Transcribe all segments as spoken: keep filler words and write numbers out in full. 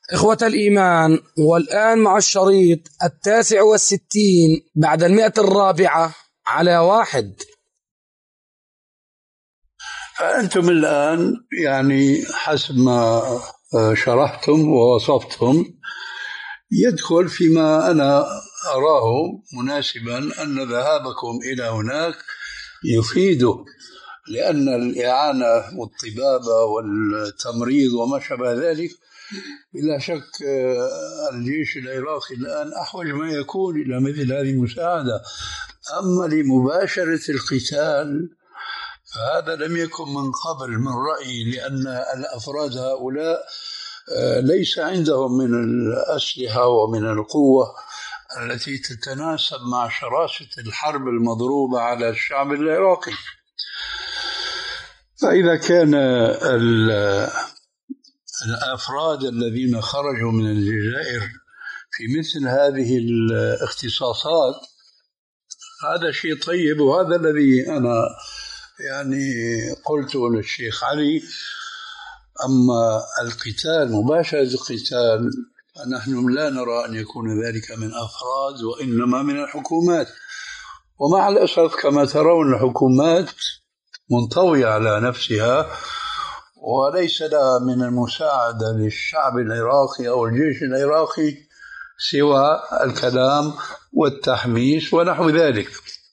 إخوة الإيمان، والآن مع الشريط التاسع والستين بعد المئة الرابعة على واحد. أنتم الآن يعني حسب ما شرحتم ووصفتم يدخل فيما أنا أراه مناسبا أن ذهابكم إلى هناك يفيده، لأن الإعانة والطبابة والتمريض وما شابه ذلك بلا شك الجيش العراقي الآن أحوج ما يكون إلى مثل هذه المساعدة. أما لمباشرة القتال فهذا لم يكن من قبل من رأيي، لأن الأفراد هؤلاء ليس عندهم من الأسلحة ومن القوة التي تتناسب مع شراسة الحرب المضروبة على الشعب العراقي. فإذا كان الأفراد الذين خرجوا من الجزائر في مثل هذه الاختصاصات هذا شيء طيب، وهذا الذي أنا يعني قلته للشيخ علي. أما القتال، مباشرة القتال، فنحن لا نرى أن يكون ذلك من أفراد وإنما من الحكومات، ومع الأسف كما ترون الحكومات منطوية على نفسها وليس لها من المساعدة للشعب العراقي أو الجيش العراقي سوى الكلام والتحميس ونحو ذلك.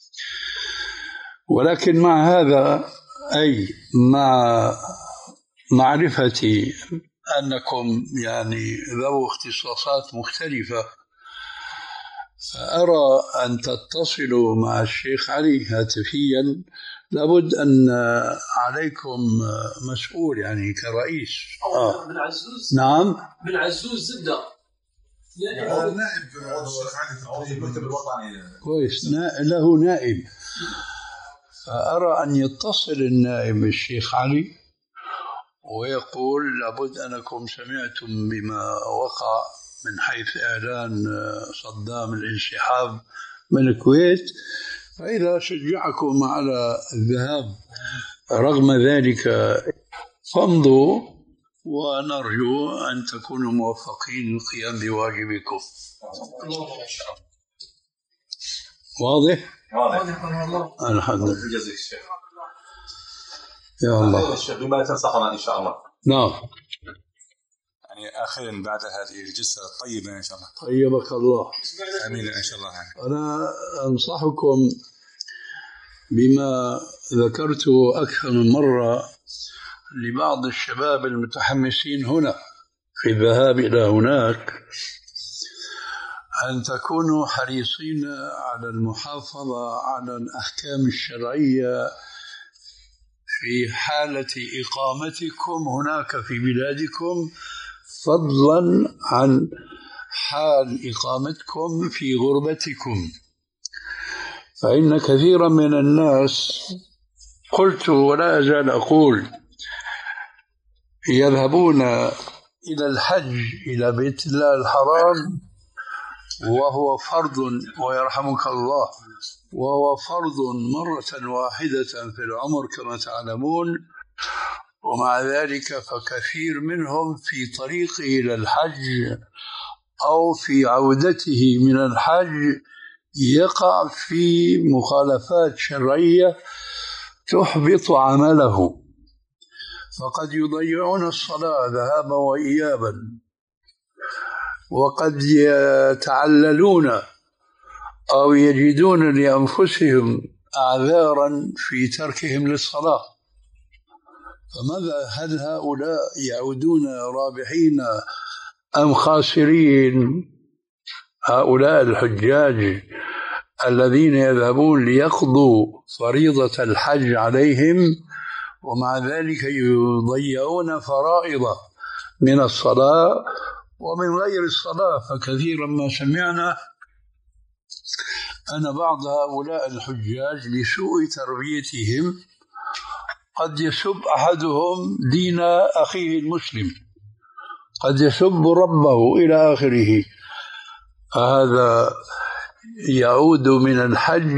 ولكن مع هذا، أي مع معرفتي أنكم يعني ذو اختصاصات مختلفة، فأرى أن تتصلوا مع الشيخ علي هاتفيا. لابد أن عليكم مسؤول يعني كرئيس. آه. بن عزوز. نعم بن عزوز زبدة نائب الشيخ علي في المكتب الوطني. كويس، له نائب. فأرى أن يتصل النائب الشيخ علي ويقول لابد أنكم سمعتم بما وقع من حيث إعلان صدام الانسحاب من الكويت، فإذا شجعكم على الذهاب رغم ذلك فامضوا، ونرجو أن تكونوا موفقين للقيام بواجبكم. واضح؟ واضح. الحمد لله. يا الله. بما تنصحنا إن شاء الله. نعم. يعني أخيرا بعد هذه الجلسة الطيبة إن شاء الله. طيبك الله. آمين إن شاء الله. أنا أنصحكم بما ذكرت أكثر من مرة لبعض الشباب المتحمسين هنا في الذهاب إلى هناك، أن تكونوا حريصين على المحافظة على الأحكام الشرعية في حالة إقامتكم هناك في بلادكم، فضلا عن حال إقامتكم في غربتكم. فإن كثيرا من الناس، قلت ولا أزال أقول، يذهبون إلى الحج إلى بيت الله الحرام وهو فرض، ويرحمك الله، وهو فرض مرة واحدة في العمر كما تعلمون، ومع ذلك فكثير منهم في طريقه إلى الحج أو في عودته من الحج يقع في مخالفات شرعية تحبط عمله، فقد يضيعون الصلاة ذهابا وإيابا، وقد يتعللون أو يجدون لأنفسهم أعذارا في تركهم للصلاة. فماذا، هل هؤلاء يعودون رابحين أم خاسرين؟ هؤلاء الحجاج الذين يذهبون ليقضوا فريضة الحج عليهم ومع ذلك يضيعون فرائض من الصلاة ومن غير الصلاة. فكثيرا ما سمعنا أن بعض هؤلاء الحجاج لسوء تربيتهم قد يسب أحدهم دين أخيه المسلم، قد يسب ربه إلى آخره. هذا يعود من الحج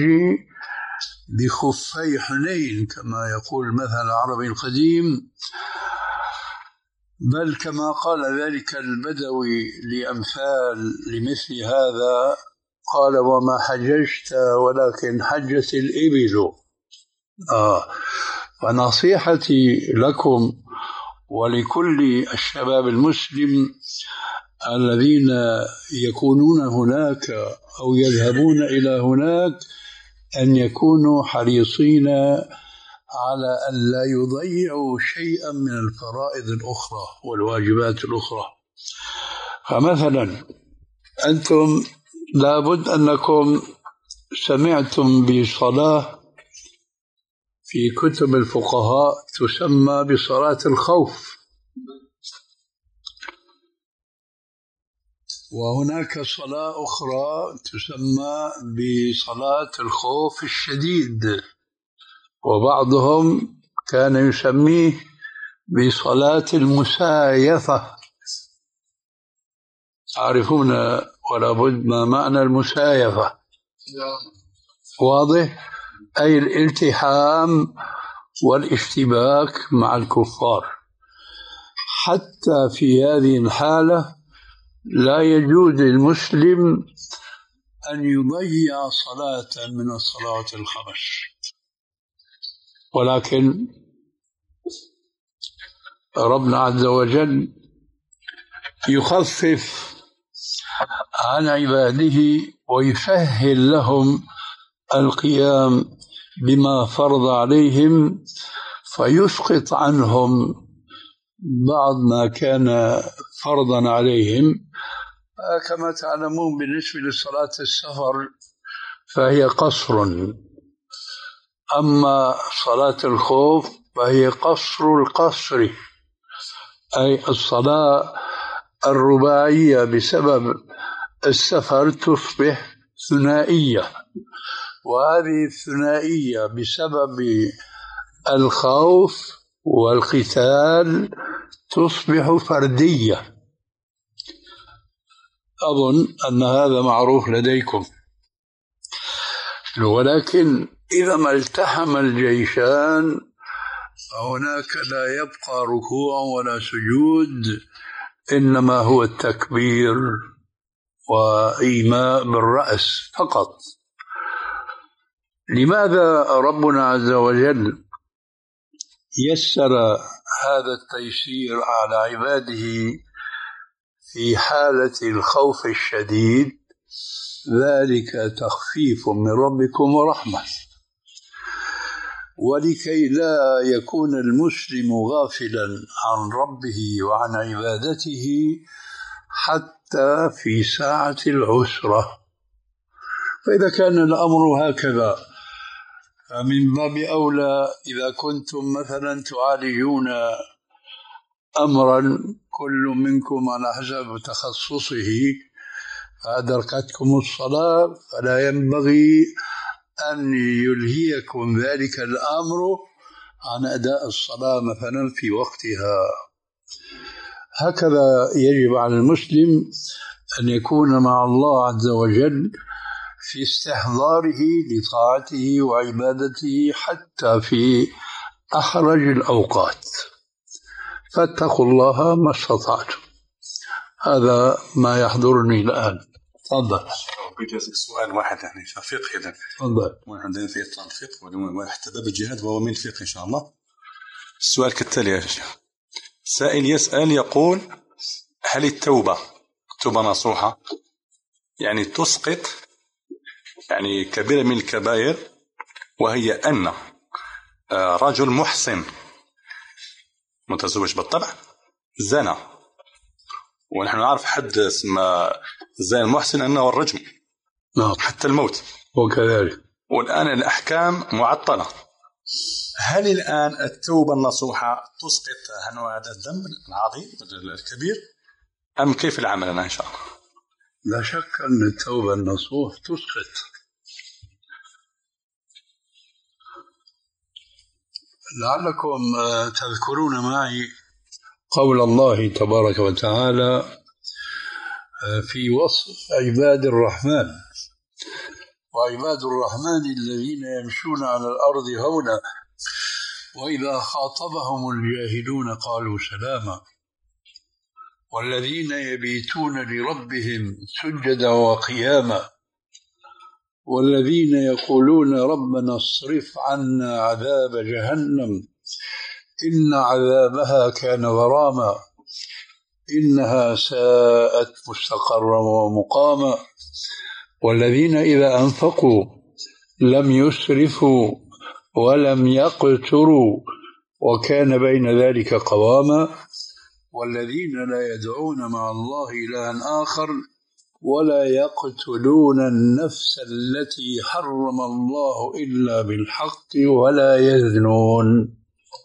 بخفي حنين كما يقول المثل العربي القديم، بل كما قال ذلك البدوي لأمثال لمثل هذا قال وما حججت ولكن حجت الإبل. آه. فنصيحتي لكم ولكل الشباب المسلم الذين يكونون هناك أو يذهبون إلى هناك أن يكونوا حريصين على أن لا يضيعوا شيئا من الفرائض الأخرى والواجبات الأخرى. فمثلا أنتم لابد أنكم سمعتم بصلاة في كتب الفقهاء تسمى بصلاة الخوف، وهناك صلاة أخرى تسمى بصلاة الخوف الشديد، وبعضهم كان يسميه بصلاة المسايفة. تعرفون ولا بد ما معنى المسايفة؟ واضح؟ أي الالتحام والاشتباك مع الكفار. حتى في هذه الحالة لا يجوز للمسلم أن يضيع صلاة من الصلوات الخمس، ولكن ربنا عز وجل يخفف عن عباده ويسهل لهم القيام بما فرض عليهم، فيسقط عنهم بعض ما كان فرضا عليهم. كما تعلمون بالنسبة لصلاة السفر فهي قصر، أما صلاة الخوف فهي قصر القصر، أي الصلاة الرباعية بسبب السفر تصبح ثنائية، وهذه الثنائية بسبب الخوف والقتال تصبح فردية. أظن أن هذا معروف لديكم. ولكن إذا ما التحم الجيشان فهناك لا يبقى ركوع ولا سجود، إنما هو التكبير وإيماء بالرأس فقط. لماذا ربنا عز وجل يسر هذا التيسير على عباده في حالة الخوف الشديد؟ ذلك تخفيف من ربكم ورحمة، ولكي لا يكون المسلم غافلا عن ربه وعن عبادته حتى في ساعة العسرة. فإذا كان الأمر هكذا فمن باب أولى إذا كنتم مثلا تعالجون أمرا كل منكم على حسب تخصصه فأدركتكم الصلاة، فلا ينبغي أن يلهيكم ذلك الأمر عن أداء الصلاة مثلا في وقتها. هكذا يجب على المسلم أن يكون مع الله عز وجل في استحضاره لطاعته وعبادته حتى في أحرج الأوقات. فاتقوا الله ما استطعتم. هذا ما يحضرني الآن. تفضل. بدي أسأل سؤال واحد يعني فقه إذا. تفضل. عندنا في إطار الفقه وحتى باب الجهاد وهو من الفقه إن شاء الله. السؤال كالتالي يا شيخ. سائل يسأل يقول: هل التوبة توبة نصوحة يعني تسقط يعني كبيرة من الكبائر، وهي أن رجل محسن متزوج بالطبع زنى، ونحن نعرف حد اسمه زي المحسن أنه الرجم نعم حتى الموت وكذلك، والآن الأحكام معطلة. هل الآن التوبة النصوحة تسقط عنه هذا الذنب العظيم الكبير أم كيف العمل أنا إن شاء الله؟ لا شك أن التوبة النصوح تسقط. لعلكم تذكرون معي قول الله تبارك وتعالى في وصف عباد الرحمن: وعباد الرحمن الذين يمشون على الأرض هونا وإذا خاطبهم الجاهلون قالوا سلاما. والذين يبيتون لربهم سجدا وقياما والذين يقولون ربنا اصرف عنا عذاب جهنم إن عذابها كان غراما إنها ساءت مستقرا ومقاما والذين إذا أنفقوا لم يسرفوا ولم يقتروا وكان بين ذلك قواما والذين لا يدعون مع الله إلها آخر ولا يقتلون النفس التي حرم الله إلا بالحق ولا يزنون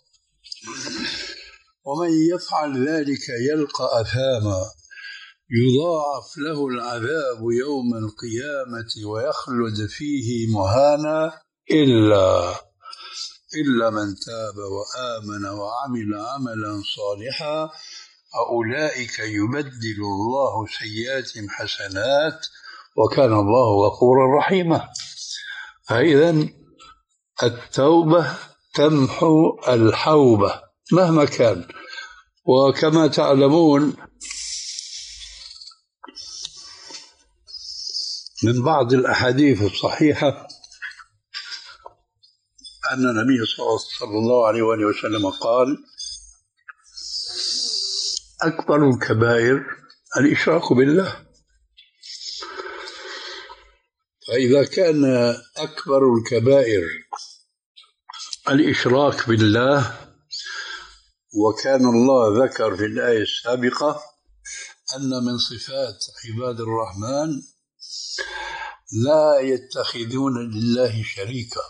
ومن يفعل ذلك يلقى أثاما يضاعف له العذاب يوم القيامة ويخلد فيه مهانا إلا إلا من تاب وآمن وعمل عملا صالحا أولئك يبدل الله سيئاتهم حسنات وكان الله غفورا رحيما. فإذا التوبة تمحو الحوبة مهما كان. وكما تعلمون من بعض الأحاديث الصحيحة أن النبي صلى الله عليه وسلم قال أكبر الكبائر الإشراك بالله. فإذا كان أكبر الكبائر الإشراك بالله وكان الله ذكر في الآية السابقة أن من صفات عباد الرحمن لا يتخذون لله شريكا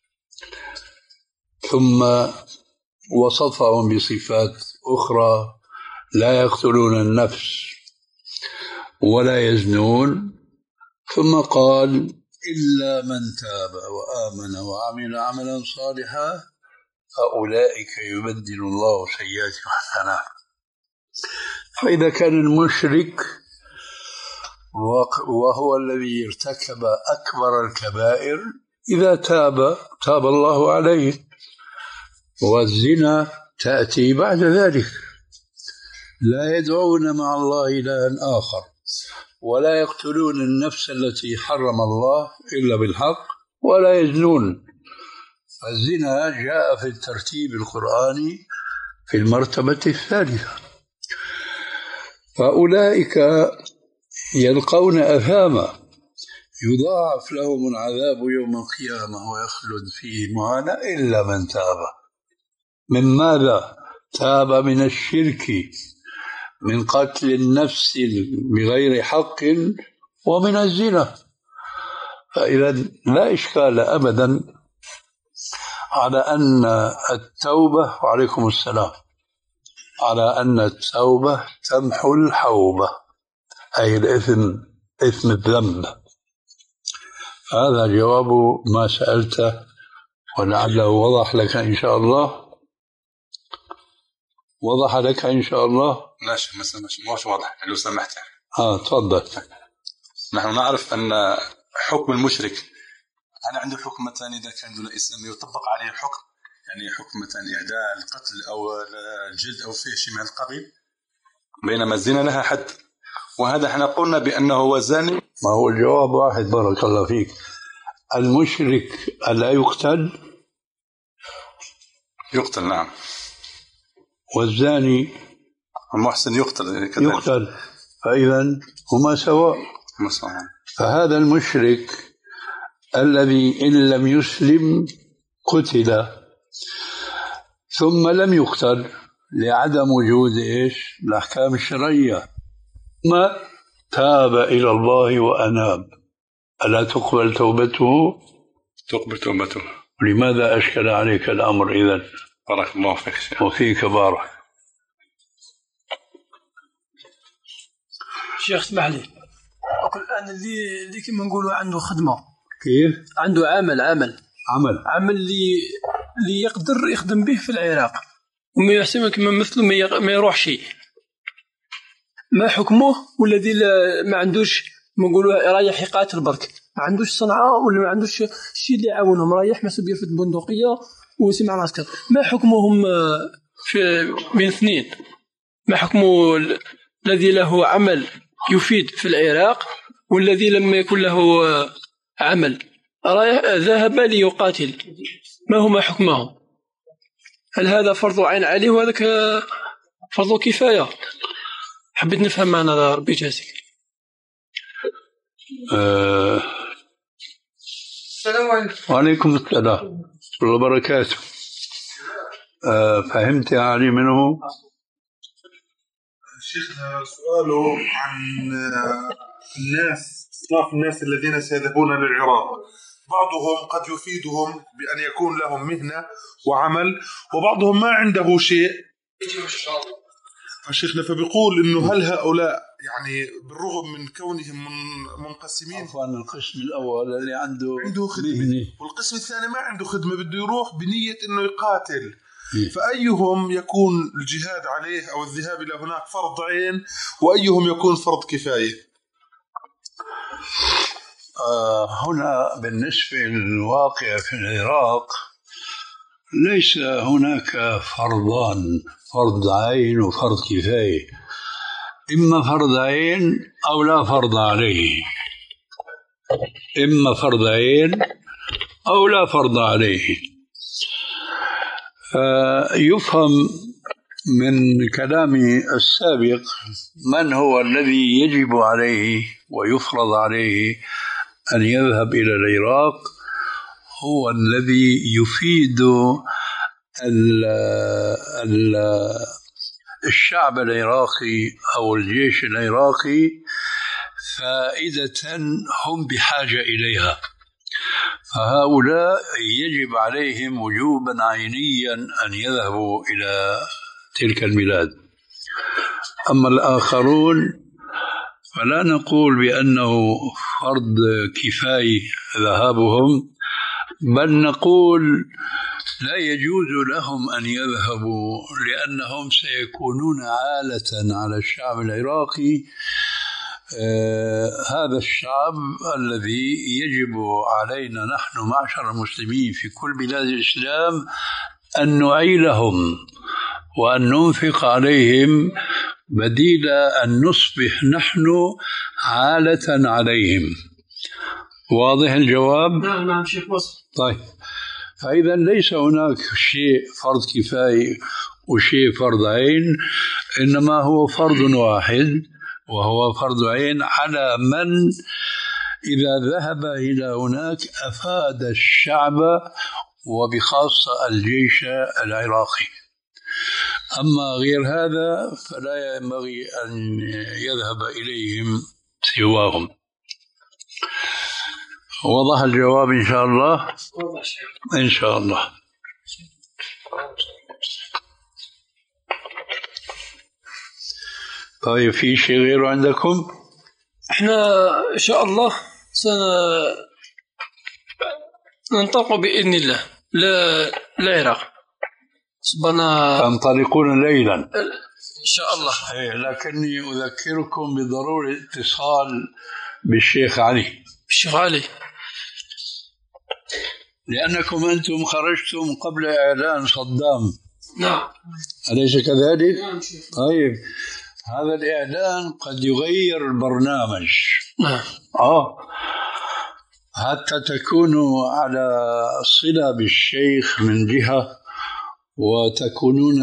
ثم وصفهم بصفات أخرى لا يقتلون النفس ولا يزنون ثم قال إلا من تاب وآمن وعمل عملا صالحا فأولئك يبدل الله سيئاتهم حسنات. فإذا كان المشرك وهو الذي ارتكب أكبر الكبائر إذا تاب تاب الله عليه والزنا تأتي بعد ذلك. لا يدعون مع الله إلها آخر ولا يقتلون النفس التي حرم الله إلا بالحق ولا يزنون. الزنا جاء في الترتيب القرآني في المرتبة الثالثة. فأولئك يلقون أثاما يضاعف لهم العذاب يوم القيامة ويخلد فيه مهانا إلا من تاب. من ماذا؟ تاب من الشرك من قتل النفس بغير حق ومن الزنا. فإذا لا إشكال أبدا على أن التوبة وعليكم السلام على أن التوبة تمحو الحوبة أي الإثم إثم الذنب. هذا جواب ما سألته ولعله وضح لك إن شاء الله. وضح لك إن شاء الله؟ لا شيء مثلا مش واضح لو سمحت. آه تفضل. نحن نعرف أن حكم المشرك أنا عنده حكم مثلا إذا كان دون إسلام يطبق عليه الحكم يعني حكم مثلا إعداء القتل أو الجلد أو فيه شيء من القبيل بينما الزنا لها حد وهذا احنا قلنا بأنه هو زاني. ما هو الجواب واحد بارك الله فيك. المشرك ألا يقتل؟ يقتل نعم. والزاني المحسن يقتل كذلك. يقتل. فإذا هما سواء. فهذا المشرك الذي إن لم يسلم قتل ثم لم يقتل لعدم وجود إيش الأحكام الشرعية ما تاب إلى الله وأناب ألا تقبل توبته؟ تقبل توبته. لماذا أشكل عليك الأمر إذن؟ بارك الله فيك. وفيك بارك. شيخ اسمح لي أقول الآن اللي اللي كما نقولوا عنده خدمة كيف؟ عنده عمل عمل عمل عمل اللي اللي يقدر يخدم به في العراق وما يحسن كما مثله ما يروح شيء ما حكمه والذي ما عندوش نقولوا رايح يقاتل برك ما عندوش صنعة ولا ما عندوش شيء اللي يعاونهم رايح مسؤول في البندقية وسمع العسكر ما حكمهم في بين اثنين ما حكمه الذي له عمل يفيد في العراق والذي لم يكن له عمل ذهب ليقاتل، ما هما حكمه؟ هل هذا فرض عين عليه وهذاك فرض كفاية؟ حبيت نفهم معنا ربي يجازيك. أه السلام عليكم. وعليكم السلام ورحمة الله وبركاته. أه فهمت يا علي منه؟ شيخنا سؤاله عن الناس، أصناف الناس الذين سيذهبون للعراق، بعضهم قد يفيدهم بأن يكون لهم مهنة وعمل، وبعضهم ما عنده شيء. فشيخنا فبيقول إنه هل هؤلاء يعني بالرغم من كونهم منقسمين، عفوا القسم الأول اللي عنده عنده خدمة والقسم الثاني ما عنده خدمة بده يروح بنية إنه يقاتل، فأيهم يكون الجهاد عليه أو الذهاب إلى هناك فرض عين وأيهم يكون فرض كفاية؟ آه هنا بالنسبة للواقع في العراق ليس هناك فرضان، فرض عين وفرض كفاية، إما فرض عين أو لا فرض عليه، إما فرض عين أو لا فرض عليه. فيفهم من كلامي السابق من هو الذي يجب عليه ويفرض عليه أن يذهب إلى العراق، هو الذي يفيد ال ال الشعب العراقي أو الجيش العراقي فائدة هم بحاجة إليها، فهؤلاء يجب عليهم وجوبا عينيا أن يذهبوا إلى تلك البلاد. أما الآخرون فلا نقول بأنه فرض كفاية ذهابهم، بل نقول لا يجوز لهم أن يذهبوا لأنهم سيكونون عالة على الشعب العراقي. آه هذا الشعب الذي يجب علينا نحن معشر المسلمين في كل بلاد الإسلام أن نعيلهم وأن ننفق عليهم بديل أن نصبح نحن عالة عليهم. واضح الجواب؟ نعم نعم شيخ وصل. طيب، فإذا ليس هناك شيء فرض كفاية وشيء فرض عين، إنما هو فرض واحد وهو فرض عين على من إذا ذهب إلى هناك أفاد الشعب وبخاصة الجيش العراقي. أما غير هذا فلا ينبغي أن يذهب إليهم سواهم. وضح الجواب إن شاء الله؟ إن شاء الله. طيب، في شيء غيره عندكم؟ احنا إن شاء الله سننطلق بإذن الله للعراق. سبنا تنطلقون ليلا إن شاء الله. إيه، لكني أذكركم بضرورة اتصال بالشيخ علي. الشيخ علي، لأنكم أنتم خرجتم قبل إعلان صدام. نعم، أليس كذلك؟ نعم شيخ. طيب، هذا الإعلان قد يغير البرنامج. نعم. آه حتى تكونوا على صلة بالشيخ من جهة، وتكونون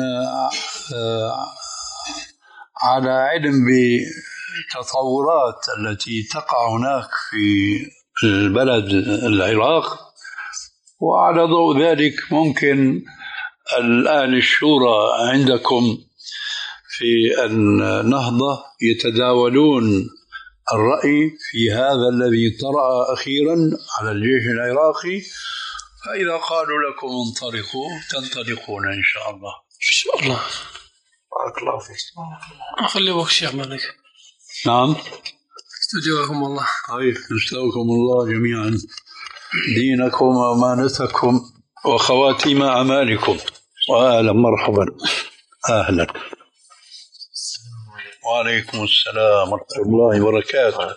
على علم بالتطورات التي تقع هناك في البلد العراق، وعلى ضوء ذلك ممكن الآن الشورى عندكم في النهضة يتداولون الرأي في هذا الذي طرأ أخيرا على الجيش العراقي، فإذا قالوا لكم انطلقوا تنطلقون إن شاء الله. إن شاء الله. بارك الله فيك. أخلي وقت شيخ مالك. نعم، استودعكم الله. طيب، نستودعكم الله جميعا دينكم وأمانتكم وخواتيم أعمالكم. وأهلا مرحبا. أهلا. وعليكم السلام ورحمة الله وبركاته.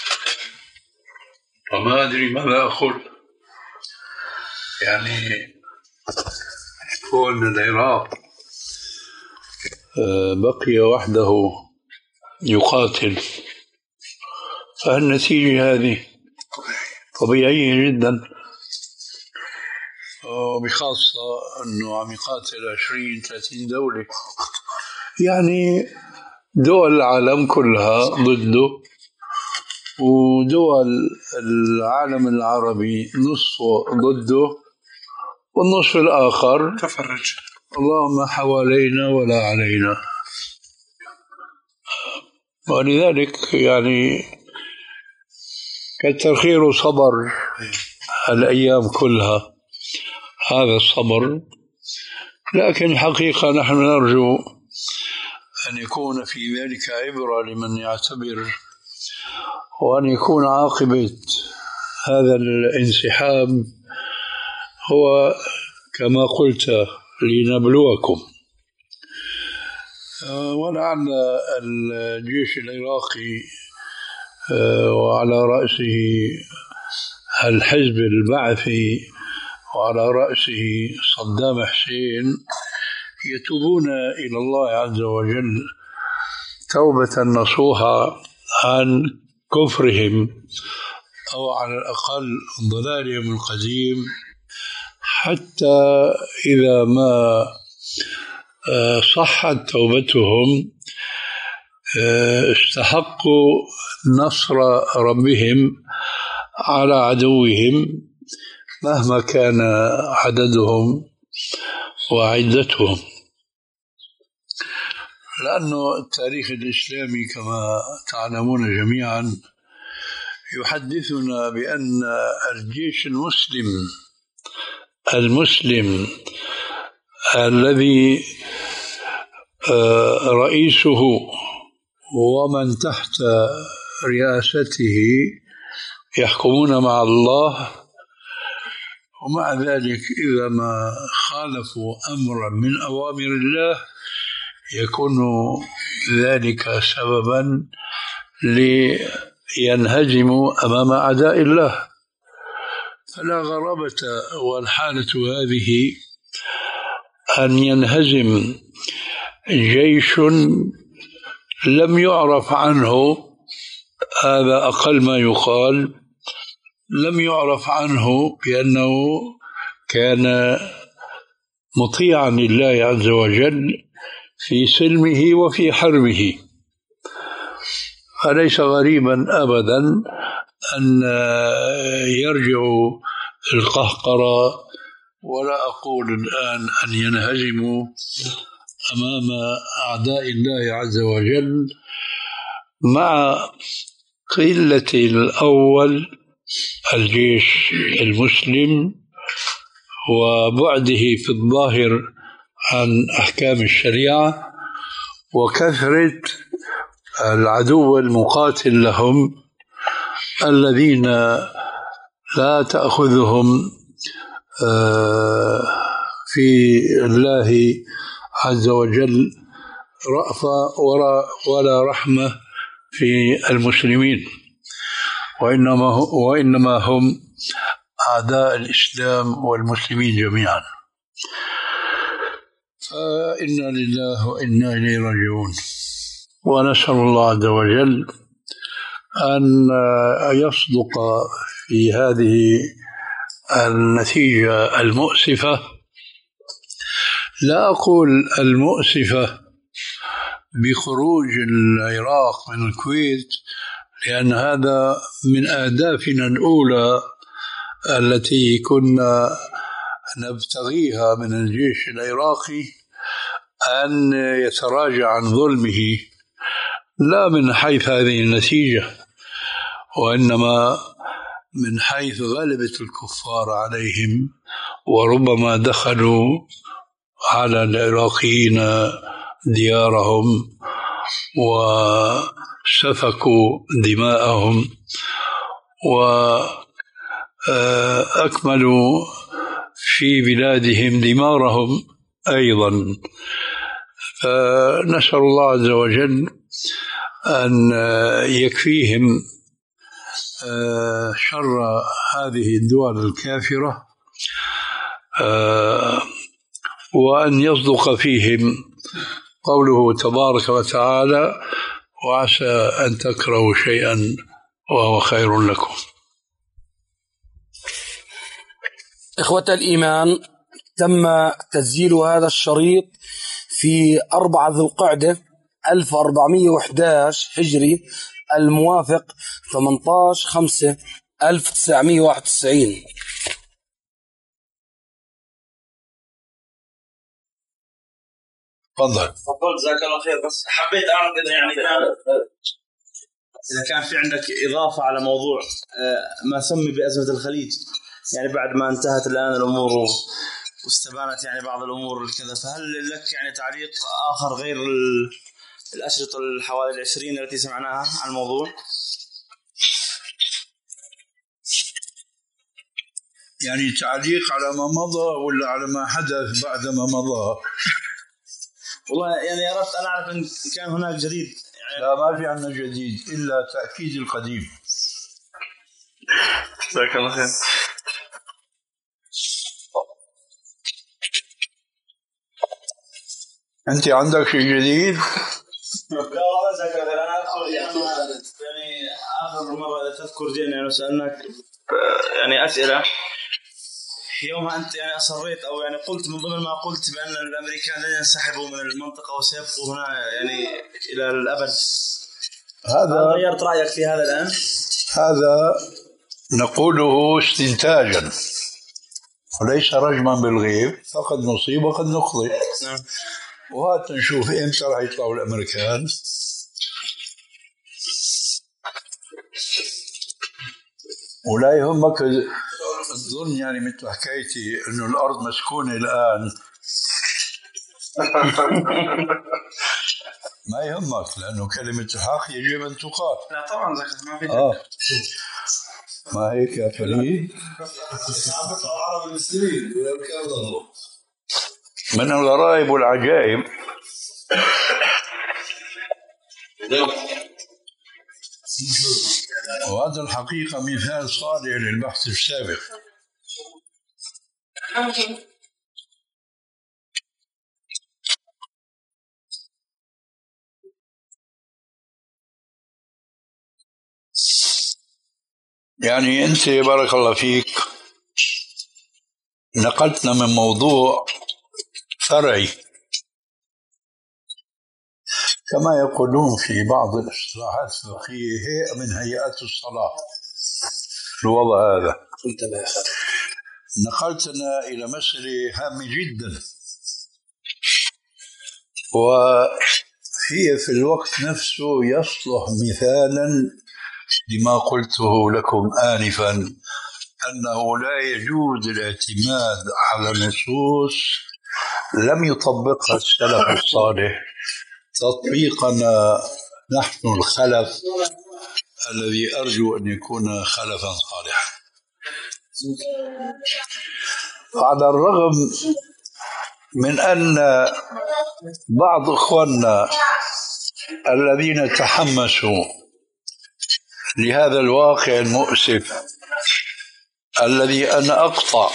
وما أدري ماذا أقول، يعني كون العراق بقي وحده يقاتل، فالنتيجة هذه طبيعية جدا، وبخاصة أنه عم يقاتل عشرين ثلاثين دولة، يعني دول العالم كلها ضده، ودول العالم العربي نصفه ضده والنصف الآخر تفرج، اللهم حوالينا ولا علينا. ولذلك يعني كتر خير صبر الأيام كلها هذا الصبر، لكن الحقيقة نحن نرجو أن يكون في ذلك عبرة لمن يعتبر، وأن يكون عاقبة هذا الانسحاب هو كما قلت لنبلوكم. ولعل الجيش العراقي وعلى رأسه الحزب البعثي وعلى رأسه صدام حسين يتوبون إلى الله عز وجل توبة نصوحة عن كفرهم أو على الأقل ضلالهم القديم، حتى إذا ما صحت توبتهم استحقوا نصر ربهم على عدوهم مهما كان عددهم وعدتهم، لأنه التاريخ الإسلامي كما تعلمون جميعا يحدثنا بأن الجيش المسلم المسلم الذي رئيسه ومن تحت رئاسته يحكمون مع الله، ومع ذلك إذا ما خالفوا أمرا من أوامر الله يكون ذلك سببا لينهزموا أمام أعداء الله. فلا غرابة والحالة هذه أن ينهزم جيش لم يعرف عنه، هذا أقل ما يقال، لم يعرف عنه بأنه كان مطيعا لله عز وجل في سلمه وفي حربه. فليس غريبا أبدا أن يرجعوا القهقرة، ولا أقول الآن أن ينهزموا أمام أعداء الله عز وجل، مع قلة الأول الجيش المسلم وبعده في الظاهر عن أحكام الشريعة وكثرة العدو المقاتل لهم الذين لا تأخذهم في الله عز وجل رأفة ولا رحمة في المسلمين، وإنما وإنما هم أعداء الإسلام والمسلمين جميعا. فإنا لله وإنا إليه راجعون، ونسأل الله عز وجل أن يصدق في هذه النتيجة المؤسفة، لا أقول المؤسفة بخروج العراق من الكويت، لأن هذا من أهدافنا الأولى التي كنا نبتغيها من الجيش العراقي، أن يتراجع عن ظلمه، لا من حيث هذه النتيجة، وإنما من حيث غلبة الكفار عليهم، وربما دخلوا على العراقيين ديارهم وسفكوا دماءهم وأكملوا في بلادهم دمارهم أيضا. فنسأل الله عز وجل أن يكفيهم شر هذه الدول الكافرة، وأن يصدق فيهم قوله تبارك وتعالى: وعسى أن تكرهوا شيئا وهو خير لكم. إخوة الإيمان، تم تسجيل هذا الشريط في أربعة ذي القعدة ألف وأربعمائة وأحد عشر هجري، الموافق ثمانية عشر خمسة ألف وتسعمائة وواحد وتسعين. تفضل. تفضل جزاك الله خير. بس حبيت أعرف إذا يعني إذا كان في عندك إضافة على موضوع ما سمي بأزمة الخليج، يعني بعد ما انتهت الآن الأمور واستبانت يعني بعض الأمور كذا، فهل لك يعني تعليق آخر غير الأشرطة الحوالي العشرين التي سمعناها عن الموضوع؟ يعني تعليق على ما مضى ولا على ما حدث بعد ما مضى؟ والله يعني أردت أن أعرف إن كان هناك جديد. يعني لا، ما في عندنا جديد إلا تأكيد القديم. جزاك الله خير. أنت عندك شيء جديد؟ لا والله جزاك الله خير. أنا أدخل يعني آخر مرة إذا تذكر جينا يعني سألناك يعني أسئلة، يومها أنت يعني أصريت أو يعني قلت من ضمن ما قلت بأن الأمريكان لن ينسحبوا من المنطقة وسيبقوا هنا يعني إلى الأبد. هذا غيرت رأيك في هذا الآن؟ هذا نقوله استنتاجا وليس رجما بالغيب، فقد نصيب وقد نخطئ. نعم. وهات نشوف إمتى راح يطلعوا الأمريكان. ولا يهمك تظن يعني مثل حكايتي إنه الأرض مسكونة الآن. ما يهمك، لأنه كلمة الحق يجب أن تقال. لا طبعا زكاة ما في. آه ما هيك يا فريد؟ من الغرائب والعجائب وهذا الحقيقة مثال صالح للبحث السابق. يعني أنت بارك الله فيك نقلتنا من موضوع فرعي كما يقولون في بعض الاصطلاحات الفقهية هيئة من هيئات الصلاة. الوضع هذا نقلتنا إلى مسألة هامة جدا، وهي في الوقت نفسه يصلح مثالا لما قلته لكم آنفا، أنه لا يجوز الاعتماد على نصوص لم يطبقها السلف الصالح تطبيقنا نحن الخلف الذي أرجو أن يكون خلفا صالحا. على الرغم من أن بعض إخواننا الذين تحمسوا لهذا الواقع المؤسف الذي أنا أقطع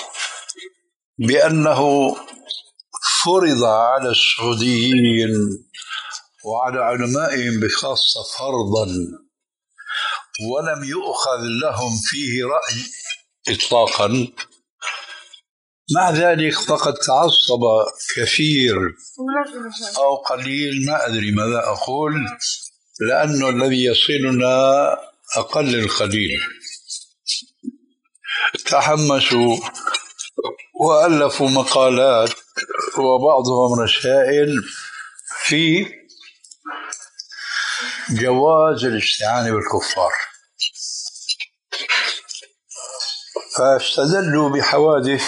بأنه فرض على السعوديين وعلى علمائهم بخاصة فرضا ولم يؤخذ لهم فيه رأي إطلاقا، مع ذلك فقد تعصب كثير أو قليل، ما أدري ماذا أقول، لأنه الذي يصلنا أقل القليل، تحمسوا وألفوا مقالات وبعضهم رسائل في جواز الاستعانة بالكفار، فاستدلوا بحوادث.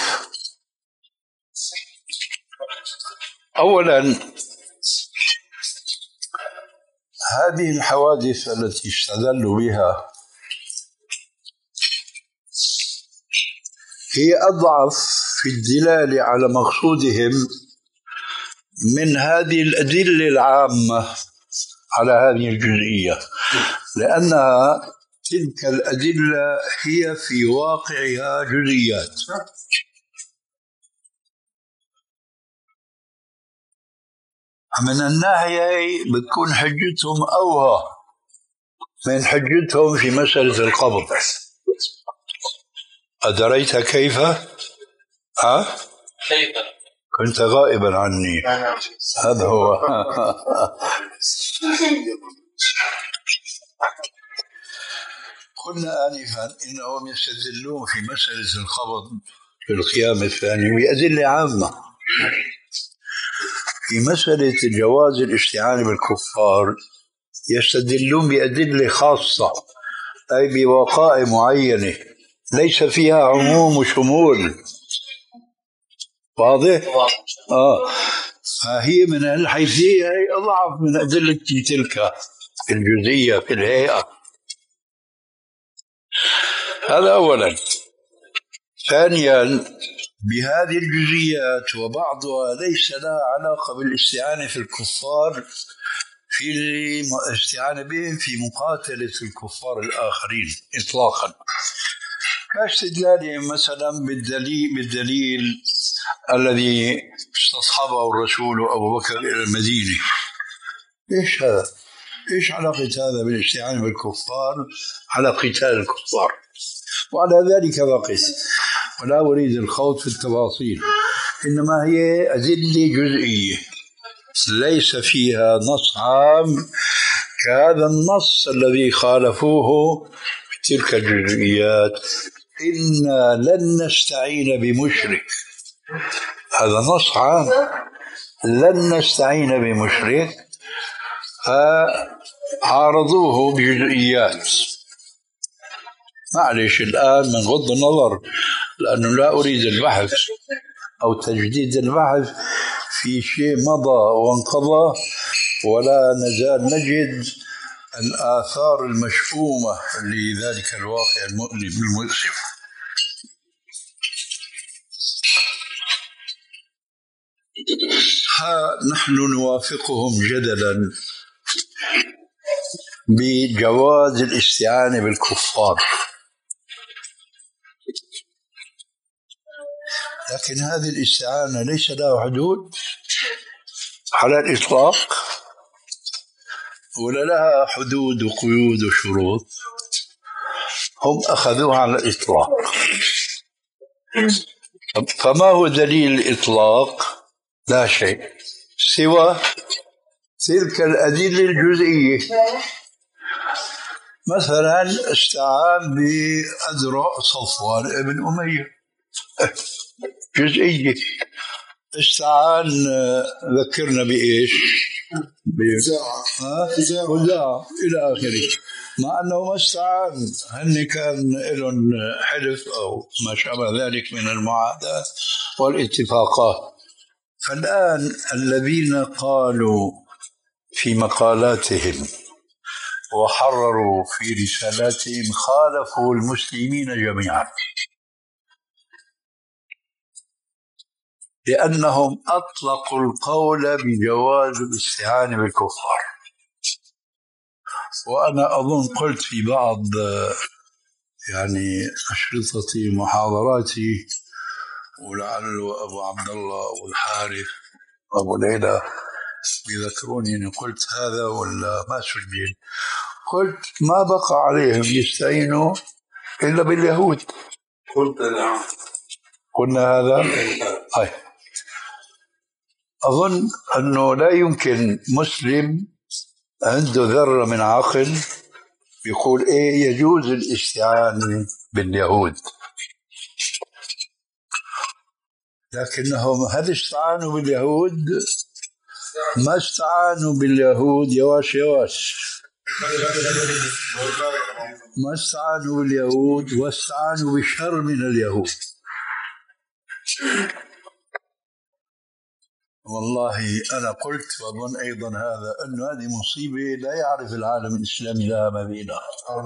أولا هذه الحوادث التي استدلوا بها هي أضعف في الدلالة على مقصودهم من هذه الأدلة العامة على هذه الجزئية، لأنها تلك الأدلة هي في واقعها جزئيات. من الناحية بتكون حجتهم أوهى من حجتهم في مسألة القبض. أدريت كيف؟ أه؟ كيف؟ كنت غائبا عني. هذا هو. قلنا آنفا إنهم يستدلون في مسألة القبض في القيام الثاني بأدلة عامة. في مسألة جواز الاستعانة بالكفار يستدلون بأدلة خاصة، أي بوقائع معينة ليس فيها عموم وشمول. واضح؟ آه. فهي من الحيثية هي أضعف من أدلة تلك الجزئية في الهيئة. هذا أولا. ثانيا، بهذه الجزئيات وبعضها ليس لها علاقة بالاستعانة في الكفار في الاستعانة بهم في مقاتلة الكفار الآخرين إطلاقا، كاستدلالهم مثلا بالدليل, بالدليل الذي استصحبه الرسول أبو بكر إلى المدينة. إيش هذا؟ إيش علاقة هذا بالاستعانة بالكفار على قتال الكفار؟ وعلى ذلك بقيت، ولا أريد الخوض في التفاصيل، إنما هي أدلة جزئية ليس فيها نص عام كهذا النص الذي خالفوه في تلك الجزئيات. إنا لن نستعين بمشرك، هذا نص عام، لن نستعين بمشرك، فعارضوه بجزئيات. معلش الآن من غض النظر، لأنه لا أريد البحث أو تجديد البحث في شيء مضى وانقضى، ولا نزال نجد الآثار المشؤومة لذلك الواقع المؤلم المؤسف. ها نحن نوافقهم جدلا بجواز الاستعانة بالكفار، لكن هذه الاستعانة ليس لها حدود على الإطلاق، ولا لها حدود وقيود وشروط. هم أخذوها على الإطلاق. فما هو دليل الإطلاق؟ لا شيء سوى تلك الأدلة الجزئية. مثلا استعان بأذرع صفوان ابن أمية، جزئية. استعان ذكرنا بإيش؟ خزاعة إلى آخره، مع أنه ما استعان، هن كان لهم حلف أو ما شابه ذلك من المعاهدات والاتفاقات. فالآن الذين قالوا في مقالاتهم وحرروا في رسالاتهم خالفوا المسلمين جميعا، لأنهم أطلقوا القول بجواز الاستعانة بالكفار. وأنا أظن قلت في بعض يعني أشرطتي محاضراتي، ولعله أبو عبد الله والحارث أبو ليلى بيذكروني أني قلت هذا ولا ما سجل. قلت ما بقى عليهم يستعينوا إلا باليهود. قلت نعم، قلنا هذا. أي أظن أنه لا يمكن مسلم عنده ذرة من عقل يقول إيه يجوز الاستعانة باليهود، لكنهم هل استعانوا باليهود؟ ما استعانوا باليهود يواش يواش، ما استعانوا باليهود، واستعانوا بشر من اليهود. والله أنا قلت وأظن أيضا هذا أن هذه مصيبة لا يعرف العالم الإسلامي لها مبينا،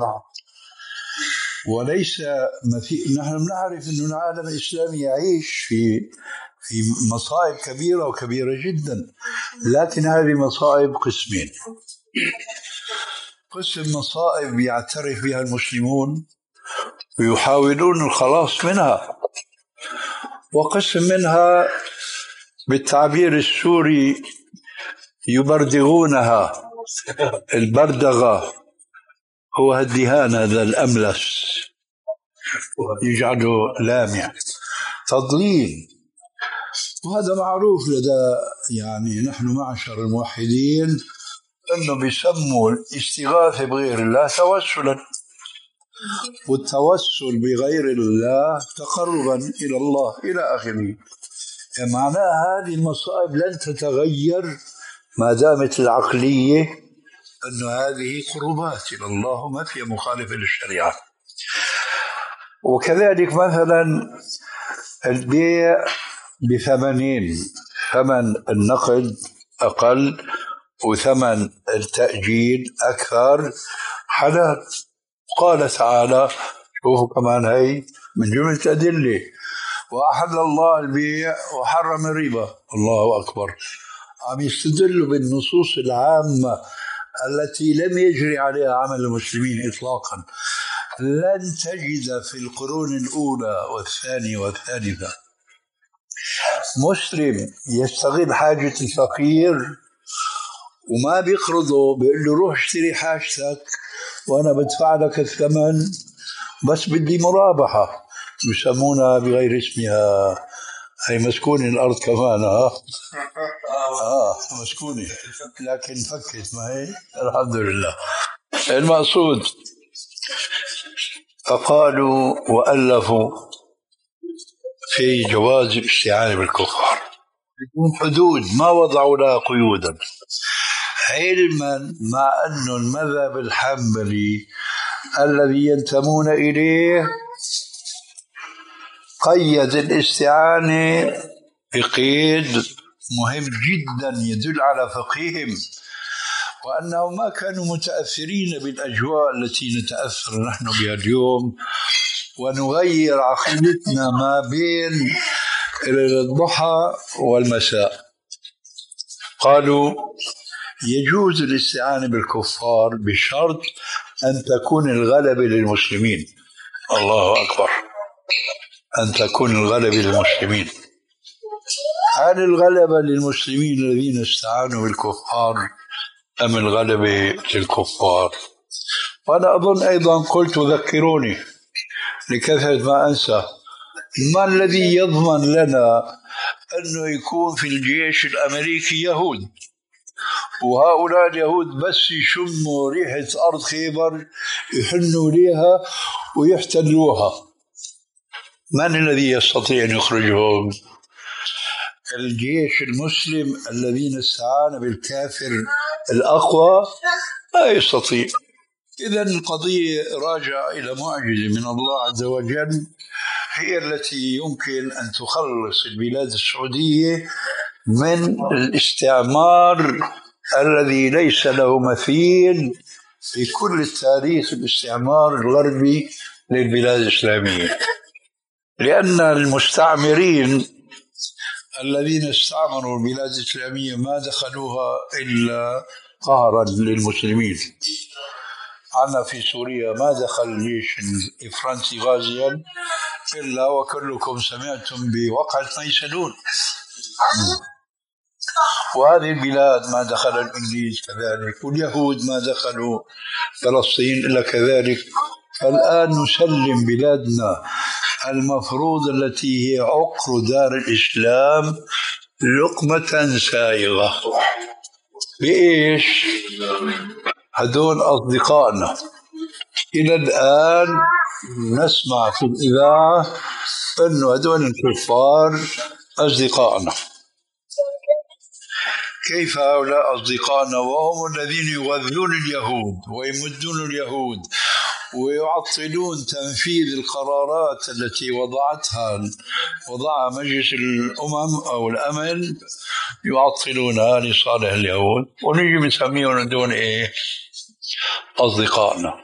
وليس مثي... نحن نعرف أن العالم الإسلامي يعيش في في مصائب كبيرة وكبيرة جدا، لكن هذه مصائب قسمين. قسم مصائب يعترف بها المسلمون ويحاولون الخلاص منها، وقسم منها بالتعبير السوري يبردغونها. البردغة هو الدهان هذا الأملس يجعله لامع، تضليل. وهذا معروف لدى يعني نحن معشر الموحدين أنه بيسموا الاستغاثة بغير الله توسلا، والتوسل بغير الله تقربا إلى الله إلى آخره. يعني معناها هذه المصائب لن تتغير ما دامت العقلية أن هذه قربات إلى الله ما فيها مخالفة للشريعة. وكذلك مثلا البيع بثمنين، ثمن النقد أقل وثمن التأجيل أكثر، حلال. قال تعالى، شوفوا كمان هي من جملة أدلة، وأحل الله البيع وحرم الربا. الله أكبر. عم يستدلوا بالنصوص العامة التي لم يجري عليها عمل المسلمين إطلاقا. لن تجد في القرون الأولى والثانية والثالثة مسلم يستغل حاجة الفقير وما بيقرضه، بيقول له روح اشتري حاجتك وأنا بدفع لك الثمن بس بدي مرابحة، يسمونها بغير اسمها. هي مسكونة الأرض كمان. ها آه مسكونة لكن فكت، ما هي الحمد لله. المقصود فقالوا وألفوا في جواز الاستعانة بالكفار بدون حدود، ما وضعوا لها قيودا، علما مع أن المذهب الحنبلي الذي ينتمون إليه قيد الاستعانة بقيد مهم جدا يدل على فقههم، وأنهم ما كانوا متأثرين بالأجواء التي نتأثر نحن بها اليوم ونغير عقيدتنا ما بين الضحى والمساء. قالوا يجوز الاستعانة بالكفار بشرط أن تكون الغلبة للمسلمين. الله أكبر. أن تكون الغلبة للمسلمين. هل الغلبة للمسلمين الذين استعانوا بالكفار أم الغلبة للكفار؟ وأنا أظن أيضا قلت ذكروني لكثرة ما أنسى، ما الذي يضمن لنا أنه يكون في الجيش الأمريكي يهود وهؤلاء اليهود بس يشموا ريحة أرض خيبر يحنوا ليها ويحتلوها؟ من الذي يستطيع أن يخرجهم؟ الجيش المسلم الذين استعان بالكافر الأقوى لا يستطيع. إذن القضية راجعة إلى معجزة من الله عز وجل هي التي يمكن أن تخلص البلاد السعودية من الاستعمار الذي ليس له مثيل في كل التاريخ، الاستعمار الغربي للبلاد الإسلامية. لأن المستعمرين الذين استعمروا البلاد الإسلامية ما دخلوها إلا قهرا للمسلمين. عنا في سوريا ما دخل الجيش الفرنسي غازيا إلا وكلكم سمعتم بوقعة ميسلون. وهذه البلاد ما دخل الإنجليز كذلك، واليهود ما دخلوا فلسطين إلا كذلك. فالآن نسلم بلادنا المفروض التي هي عقر دار الإسلام لقمة سائغة. بإيش؟ هدول أصدقائنا. إلى الآن نسمع في الإذاعة أنه هدول الكفار أصدقائنا. كيف هؤلاء أصدقائنا وهم الذين يغذون اليهود ويمدون اليهود ويعطلون تنفيذ القرارات التي وضعتها وضعها مجلس الأمم أو الأمن، يعطلونها لصالح اليهود، ونجي نسميهم دون إيه؟ أصدقائنا.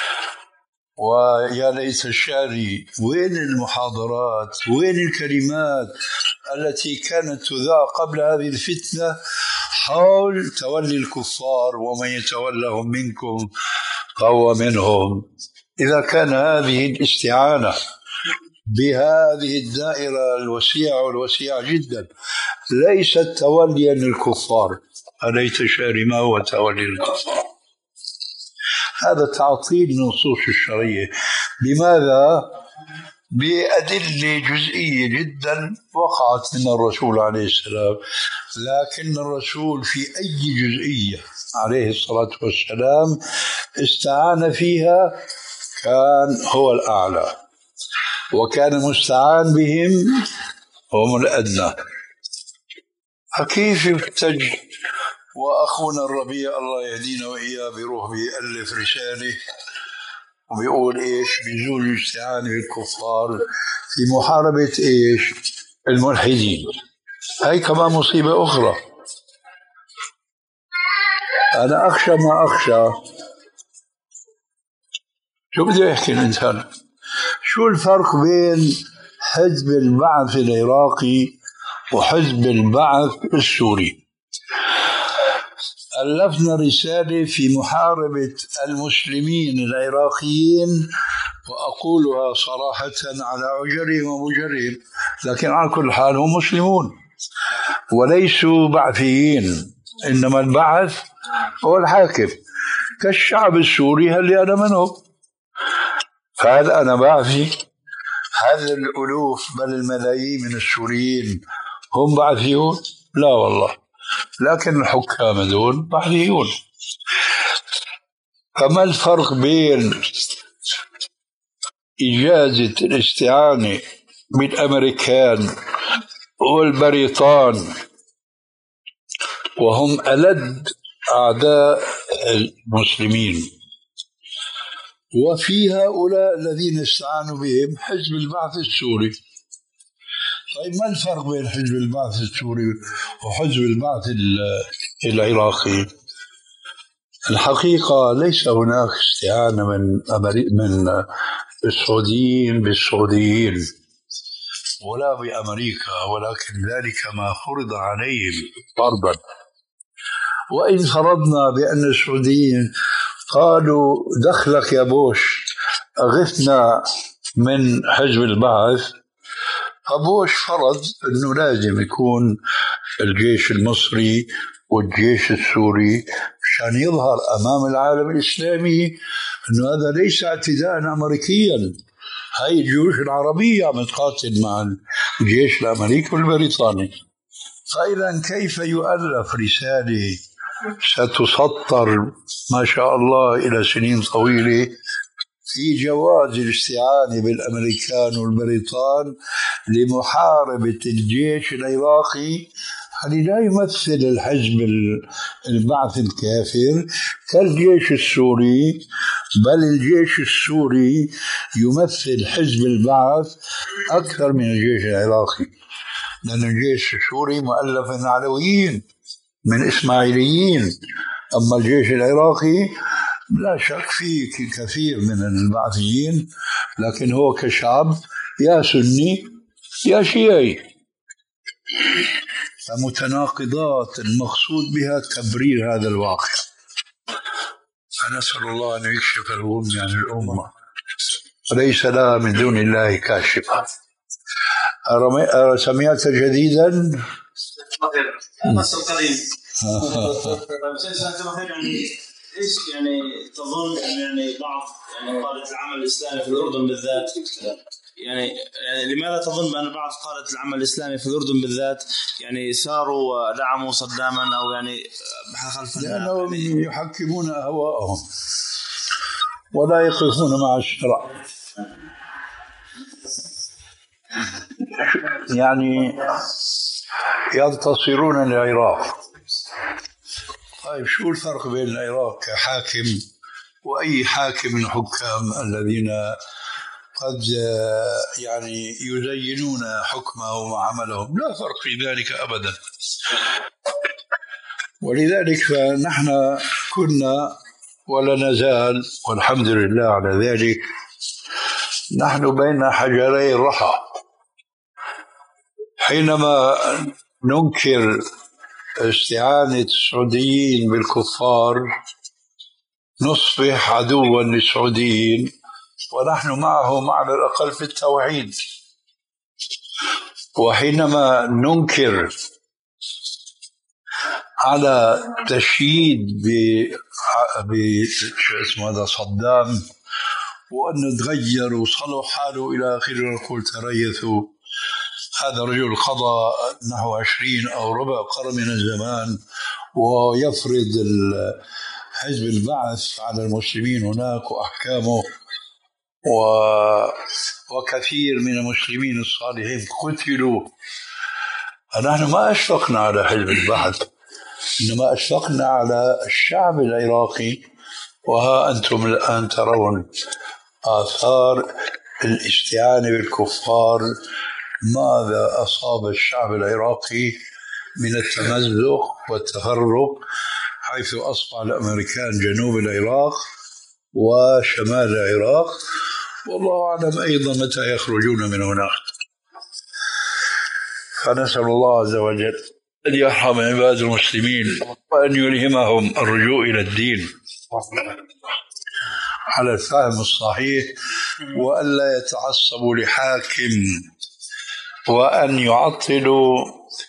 ويا ليت الشعري وين المحاضرات، وين الكلمات التي كانت تذاع قبل هذه الفتنة حول تولي الكفار ومن يتولهم منكم فهو منهم. إذا كان هذه الاستعانة بهذه الدائرة الوسيعة والوسيعة جدا ليست توليا للكفار، أليت شارما وتولي الكفار. هذا تعطيل النصوص الشرعية. بماذا؟ بأدلة جزئية جدا وقعت من الرسول عليه السلام، لكن الرسول في أي جزئية عليه الصلاة والسلام استعان فيها كان هو الأعلى، وكان مستعان بهم هم الأدنى. فكيف يحتج؟ وأخونا الربيع الله يهدينا وإياه بيروح بيألف رسالة وبيقول إيش؟ بيزول الاستعانة بالكفار في محاربة إيش؟ الملحدين. هاي كمان مصيبة أخرى. أنا أخشى ما أخشى. شو بدي يحكي الإنسان؟ شو الفرق بين حزب البعث العراقي وحزب البعث السوري؟ ألفنا رسالة في محاربة المسلمين العراقيين، وأقولها صراحة على عجرهم ومجرهم، لكن على كل حال هم مسلمون وليسوا بعثيين، إنما البعث هو الحاكم كالشعب السوري هل أنا منهم. فهل أنا بعثي؟ هذا الألوف بل الملايين من السوريين هم بعثيون؟ لا والله، لكن الحكام دول بعثيون. فما الفرق بين إجازة الاستعانة بالأمريكان والبريطان وهم ألد أعداء المسلمين، وفي هؤلاء الذين استعانوا بهم حزب البعث السوري؟ طيب ما الفرق بين حزب البعث السوري وحزب البعث العراقي؟ الحقيقة ليس هناك استعانة من من السعوديين بالسعوديين ولا بأمريكا، ولكن ذلك ما فرض عليهم فرضا. وإن فرضنا بأن السعوديين قالوا دخلك يا بوش أغثنا من حزب البعث، فبوش فرض أنه لازم يكون الجيش المصري والجيش السوري عشان يظهر أمام العالم الإسلامي أنه هذا ليس اعتداء أمريكيا، هاي الجيوش العربية عم تقاتل مع الجيش الأمريكي والبريطاني. فإذا كيف يؤلف رسالة ستسطر ما شاء الله إلى سنين طويلة في جواز الاستعانة بالأمريكان والبريطان لمحاربة الجيش العراقي الذي لا يمثل الحزب البعث الكافر كالجيش السوري، بل الجيش السوري يمثل حزب البعث أكثر من الجيش العراقي، لأن الجيش السوري مؤلف من علويين من إسماعيليين، أما الجيش العراقي لا شك فيه كثير من البعثيين، لكن هو كشعب يا سني يا شيعي. فمتناقضات المقصود بها تبرير هذا الواقع. فنسأل الله أن يكشف الغم عن الأمة وليس لها من دون الله كاشفة. سمعت جديدا؟ النص القديم. ايش يعني تظن يعني بعض يعني قادة العمل الإسلامي في الأردن بالذات يعني يعني لماذا تظن بأن بعض قادة العمل الإسلامي في الأردن بالذات يعني ساروا ودعموا صداما أو يعني خلف لأنهم يعني يحكمون أهواءهم ولا يقفون مع الشرع. يعني ينتصرون العراق. طيب شو الفرق بين العراق كحاكم وأي حاكم من الحكام الذين قد يعني يزينون حكمهم وعملهم؟ لا فرق في ذلك أبدا. ولذلك فنحن كنا ولا نزال والحمد لله على ذلك نحن بين حجري الرحى. حينما ننكر استعانة السعوديين بالكفار نصبح عدوا للسعوديين، ونحن معهم على الأقل في التوحيد. وحينما ننكر على تشييد ب ب شو اسمه هذا صدام، وأنه تغير وصلوا حاله إلى آخره، نقول تريثوا. هذا رجل قضى نحو عشرين أو ربع قرن من الزمان ويفرض حزب البعث على المسلمين هناك وأحكامه، و... وكثير من المسلمين الصالحين قتلوا. نحن ما أشفقنا على حزب البعث، إنما أشفقنا على الشعب العراقي. وها أنتم الآن ترون آثار الاستعانة بالكفار، ماذا أصاب الشعب العراقي من التمزق والتفرق، حيث أصبح الأمريكان جنوب العراق وشمال العراق، والله أعلم أيضا متى يخرجون من هناك. فنسأل الله عز وجل أن يرحم عباد المسلمين وأن يلهمهم الرجوع إلى الدين على الفهم الصحيح، وأن لا يتعصبوا لحاكم، وأن يعطلوا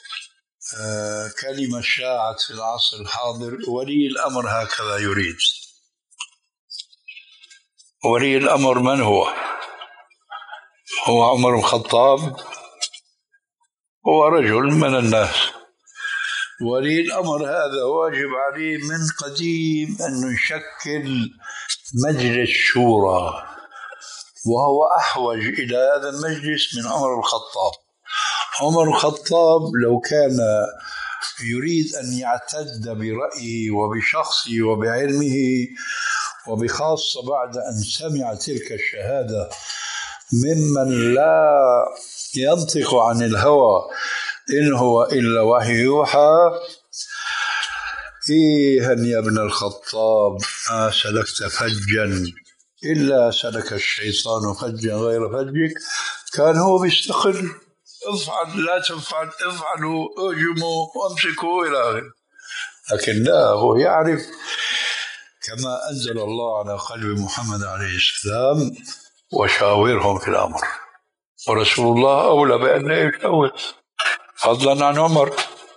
كلمة شاعت في العصر الحاضر: ولي الأمر هكذا يريد. ولي الأمر من هو؟ هو عمر بن الخطاب، هو رجل من الناس. ولي الأمر هذا واجب عليه من قديم أن يشكل مجلس شورى، وهو أحوج إلى هذا المجلس من عمر بن الخطاب. عمر بن الخطاب لو كان يريد أن يعتد برأيه وبشخصه وبعلمه، وبخاصة بعد أن سمع تلك الشهادة ممن لا ينطق عن الهوى إن هو إلا وحي يوحى: إيها يا ابن الخطاب ما سلكت فجا إلا سلك الشيطان فجا غير فجك. كان هو بيستقل: افعل لا تفعل، افعلوا اهجموا وامسكوا إلى آخره. لكن لا، هو يعرف كما أنزل الله على قلب محمد عليه السلام: وشاورهم في الأمر. ورسول الله أولى بأن يشاور، فضلا عن عمر.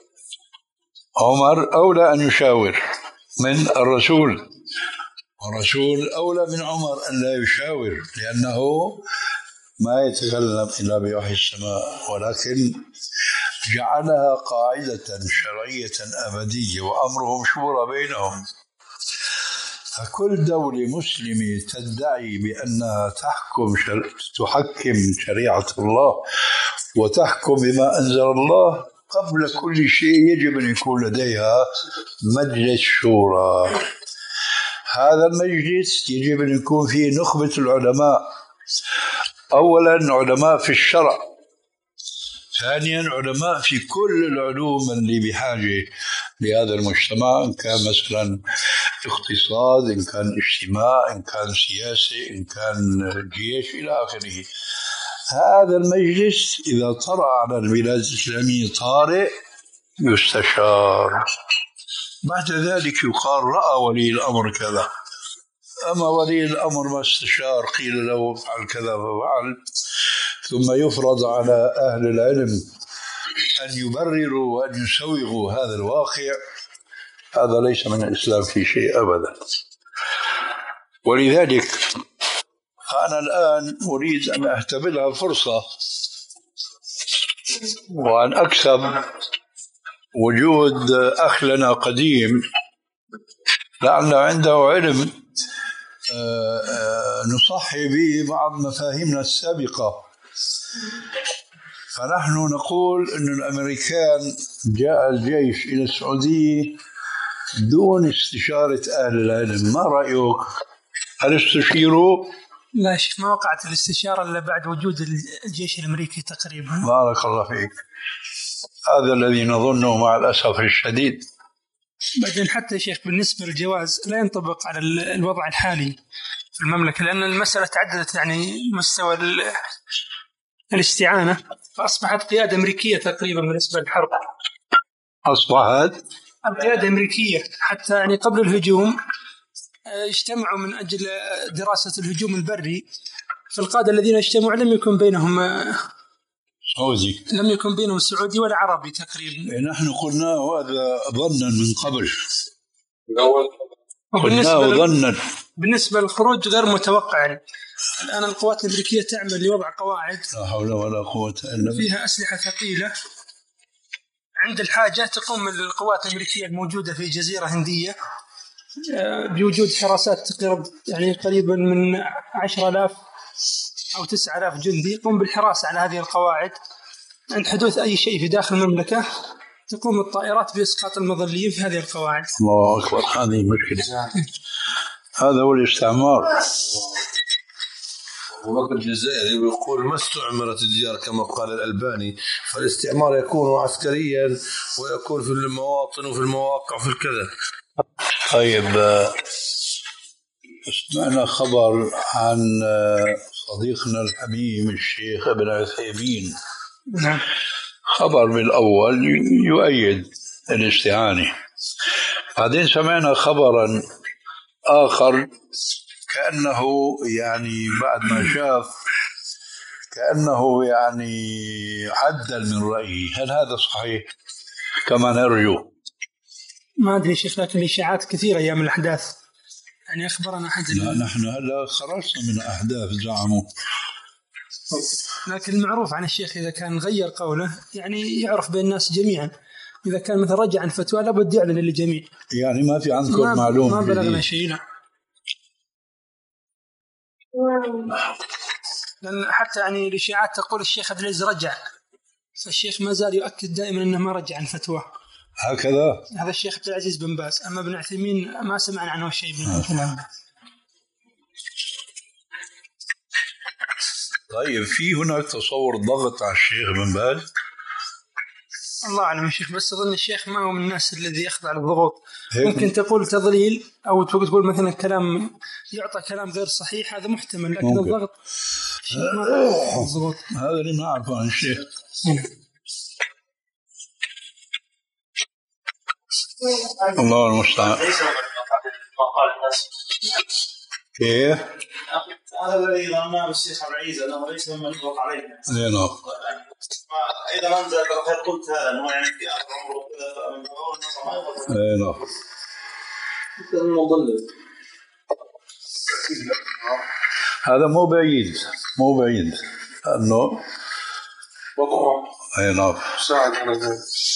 عمر أولى أن يشاور من الرسول، والرسول أولى من عمر أن لا يشاور، لأنه ما يتكلم إلا بوحي السماء، ولكن جعلها قاعدة شرعية أبدية وأمرهم شورى بينهم. فكل دولة مسلمة تدعي بأنها تحكم شر... تحكم شريعة الله وتحكم بما أنزل الله، قبل كل شيء يجب أن يكون لديها مجلس شورى. هذا المجلس يجب أن يكون فيه نخبة العلماء، أولا علماء في الشرع، ثانيا علماء في كل العلوم اللي بحاجة لهذا المجتمع، إن كان مثلا اقتصاد، إن كان اجتماع، إن كان سياسة، إن كان جيش إلى آخره. هذا المجلس إذا طرأ على البلاد الإسلامية طارئ يستشار، بعد ذلك يقال رأى ولي الأمر كذا. أما ولي الأمر ما استشار، قيل له فعل كذا ففعل، ثم يفرض على أهل العلم أن يبرروا وأن يسوغوا هذا الواقع، هذا ليس من الإسلام في شيء أبدا. ولذلك أنا الآن أريد أن أهتبلها فرصة وأن أكسب وجود أخ لنا قديم لعل عنده علم نصحي به بعض مفاهيمنا السابقة. فنحن نقول أن الأمريكان جاء الجيش إلى السعودية دون استشارة أهل العلم. ما رأيك؟ هل استشيروا؟ لا، ما وقعت الاستشارة إلا بعد وجود الجيش الأمريكي تقريبا. بارك الله فيك. هذا الذي نظنه مع الأسف الشديد. بعدين حتى يا شيخ بالنسبة للجواز لا ينطبق على الوضع الحالي في المملكة، لأن المسألة تعددت، يعني مستوى الاستعانة، فأصبحت قيادة أمريكية تقريبا بالنسبة للحرب. أصبحت القيادة أمريكية حتى يعني قبل الهجوم اجتمعوا من أجل دراسة الهجوم البري، فالقادة الذين اجتمعوا لم يكن بينهم سعودي. لم يكن بينهم سعودي ولا عربي تقريبا. نحن قلنا هذا ظنا من قبل. بالنسبة, ظنا. بالنسبة للخروج غير متوقع. الآن القوات الأمريكية تعمل لوضع قواعد لا حول ولا قوة إلا فيها أسلحة ثقيلة، عند الحاجة تقوم القوات الأمريكية الموجودة في جزيرة هندية بوجود حراسات تقريبا يعني قريبا من عشرة آلاف أو تسعة آلاف جندي يقوم بالحراسة على هذه القواعد. عند حدوث أي شيء في داخل المملكة تقوم الطائرات بإسقاط المظليين في هذه القواعد. الله أكبر، هذه مشكلة. هذا هو الاستعمار. وبكر الجزائري يقول ما استعمرت الديار كما قال الألباني، فالاستعمار يكون عسكريا ويكون في المواطن وفي المواقع وفي الكذا. طيب، سمعنا خبر عن صديقنا الحبيب الشيخ ابن عثيمين. نعم. خبر بالأول يؤيد الاستعانة، بعدين سمعنا خبرا آخر كأنه يعني بعد ما شاف كأنه يعني عدل من رأيه. هل هذا صحيح كما نرجو؟ ما أدري شيخ، لكن الإشاعات كثيرة أيام الأحداث، يعني أخبرنا أحد. لا نحن هلا خرجنا من أحداث زعموا، لكن المعروف عن الشيخ إذا كان غير قوله يعني يعرف بين الناس جميعا. إذا كان مثل رجع عن فتوى لابد يعلن للجميع. يعني ما في عندكم ما معلومة؟ ما بلغنا شيء. لا، لأن حتى يعني الإشاعات تقول الشيخ عبد العزيز رجع، فالشيخ ما زال يؤكد دائما أنه ما رجع عن فتوى. هكذا هذا الشيخ عبد العزيز بن باز. أما ابن عثيمين ما سمعنا عنه شيء من الكلام. طيب، في هناك تصور ضغط على الشيخ بن باز؟ الله أعلم يا شيخ، بس أظن الشيخ ما هو من الناس الذي يخضع للضغوط. ممكن تقول تضليل أو تقول مثلا كلام يعطى كلام غير صحيح، هذا محتمل، لكن ممكن. الضغط شيء ما الضغط هذا اللي ما أعرفه عن الشيخ. الله المستعان. كيف؟ هذا الذي ظناه الشيخ عبد العزيز أنه ليس ممن يطلق عليه. نعم. أيضا أنت قلت هذا أنه يعني في آخر عمره كذا من أول نصر. نعم. هذا مو بعيد، مو بعيد أنه أي نعم. ساعد على ذلك.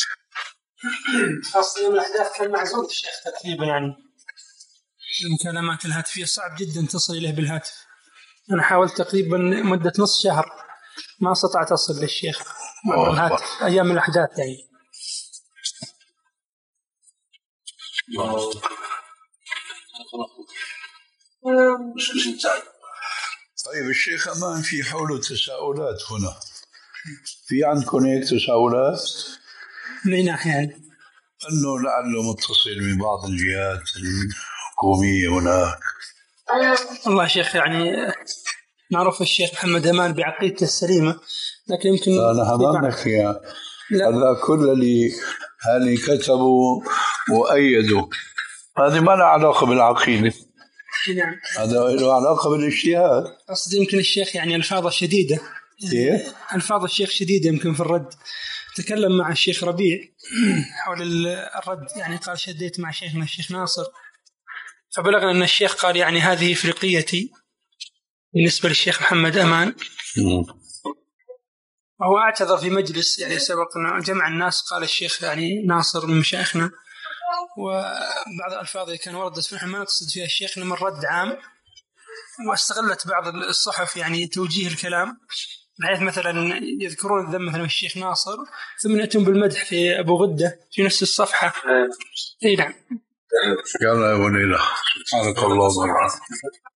خاصة يوم الأحداث كان معزول الشيخ تقريبا، يعني المكالمات الهاتفية صعب جدا تصل إليه بالهاتف. أنا حاولت تقريبا مدة نص شهر ما استطعت أصل للشيخ بالهاتف أيام الأحداث يعني. طيب الشيخ أمان، في حوله تساؤلات هنا، في عندكم هيك تساؤلات؟ من ناحية يعني؟ أنه لعله متصل ببعض الجهات الحكومية هناك. والله شيخ يعني نعرف الشيخ محمد أمان بعقيدته السليمة، لكن يمكن أنا هضمنك يا هذا كل اللي اللي كتبوا وأيدوا هذه ما لها علاقة بالعقيدة. نعم. هذا له علاقة بالاجتهاد. قصدي يمكن الشيخ يعني ألفاظه شديدة. إيه؟ ألفاظ الشيخ شديدة يمكن في الرد. تكلم مع الشيخ ربيع حول الرد، يعني قال شديت مع شيخنا الشيخ ناصر، فبلغنا أن الشيخ قال يعني هذه إفريقيتي بالنسبة للشيخ محمد أمان. وهو اعتذر في مجلس يعني سبقنا جمع الناس، قال الشيخ يعني ناصر من مشايخنا، وبعض الألفاظ اللي كان وردت فيها ما نقصد فيها الشيخ من رد عام، واستغلت بعض الصحف يعني توجيه الكلام، بحيث مثلا يذكرون الذم مثلا الشيخ ناصر ثم يأتون بالمدح في أبو غدة في نفس الصفحة. اي نعم. يلا يا وليلة، سبحانك اللهم وبحمدك.